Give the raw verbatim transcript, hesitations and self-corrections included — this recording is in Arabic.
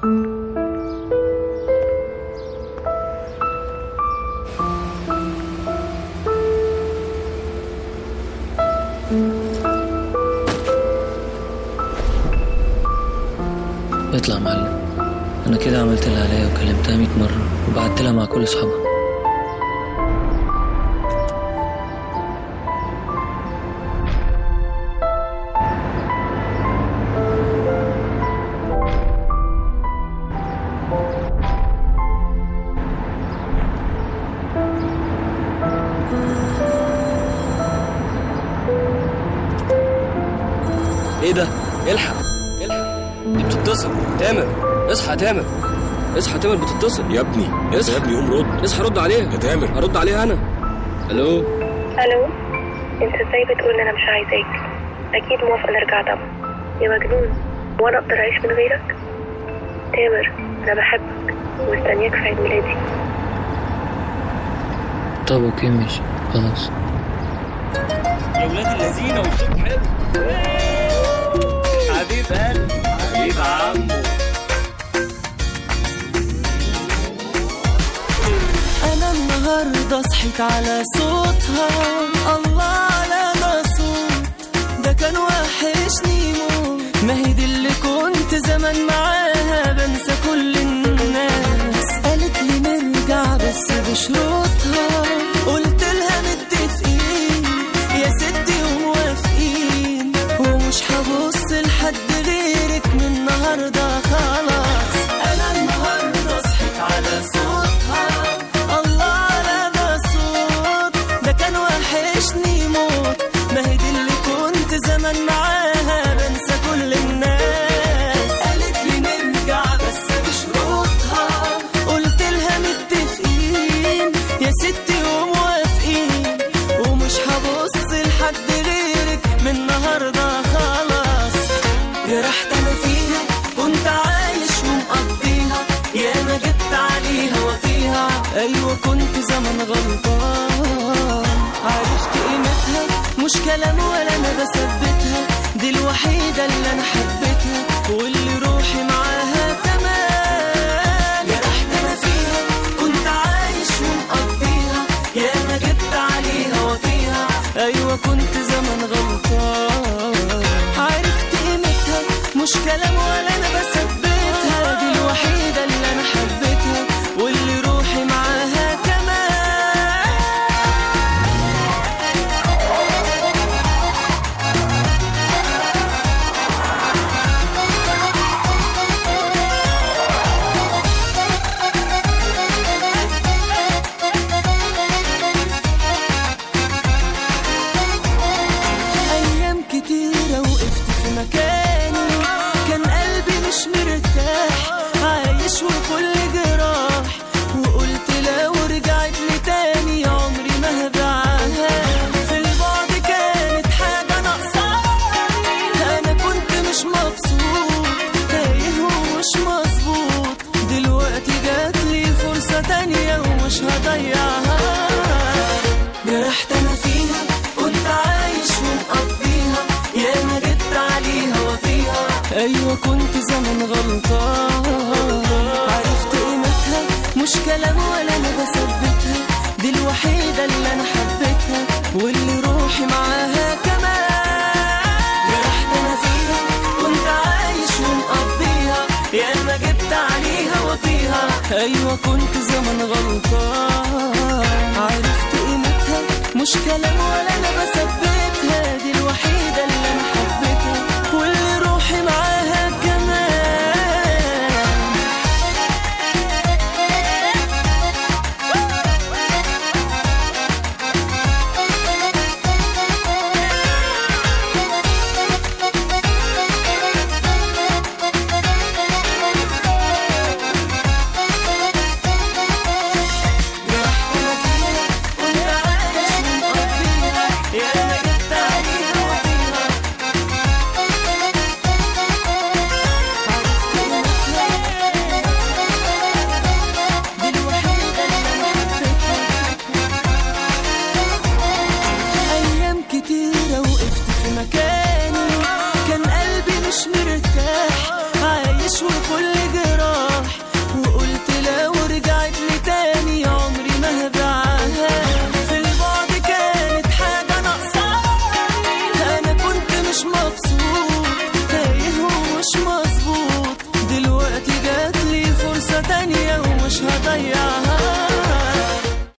اطلع معلم، انا كده عملت اللي عليا وكلمتها مية مرة وبعت لها مع كل اصحابها. ايه ده؟ الحق الحق، دي بتتصل. تامر اصحى يا تامر، اصحى يا تامر، بتتصل يا ابني. اصحى يا ابني، قوم رد. اصحى رد عليها يا تامر. هرد عليها انا. الو الو، انت ازاي بتقول انا مش عايزاك؟ اكيد موافقه نرجع طبعا. يا مجنون، وانا اقدر اعيش من غيرك؟ تامر انا بحبك ومستنياك في عيد ميلادي. طب اوكي ماشي خلاص. يا ولاد الذين والصوت حلو. حبيب قلبي حبيب عمو. انا النهارده صحيت على صوتها، الله على ما صوت ده كان وحشني موت. ما هي دي اللي كنت زمان معاها بنسى كل الناس. قالت لي نرجع بس بشروطها، قلت لها متفقين يا ستي وموافقين، ومش هبص لحد غيرك من النهارده خلاص. انا النهارده صحيت على صوتها، الله على ما صوت ده كان وحشني موت. ما هي دي اللي كنت زمان معاها بنسى كل الناس. قالت لي نرجع بس بشروطها، قلت لها متفقين يا ستي وموافقين، ومش هبص لحد غيرك من النهارده خلاص. جرحت انا فيها كنت عايش ومقضيها، يا ما جبت عليها وطيها. ايوه كنت زمان غلطان، عرفت قيمتها مش كلام ولا انا بثبتها. دي الوحيده اللي انا حبيتها واللي روحي معاها كمان. جرحت انا فيها كنت عايش ومقضيها، يا ما جبت عليها وطيها. ايوه كنت زمان غلطان، عرفت قيمتها مش كلام ولا انا بثبتها. دي الوحيده اللي انا حبيتها واللي روحي معاها كمان. ايام كتيره وقفت في مكاني، كان قلبي مش مرتاح، عايش وكل جراح. وقلت لو رجعت لي تاني عمري ما هبيعها. في البعد كانت حاجة ناقصاني، أنا كنت مش مبسوط، تايه ومش مظبوط. دلوقتي جات لي فرصة تانية ومش هضيعها. جرحت أنا فيها كنت عايش ومقضيها، يا ما جبت عليها وطيها. أيوة كنت زمان غلطان، عرفت قيمتها مش كلام ولا أنا بثبتها. دي الوحيدة اللي أنا حبيتها واللي روحي معاها كمان. جرحت أنا فيها كنت عايش ومقضيها، يا ما جبت عليها وطيها. أيوة كنت زمان غلطان، عرفت قيمتها مش كلام ولا أنا بثبتها. دي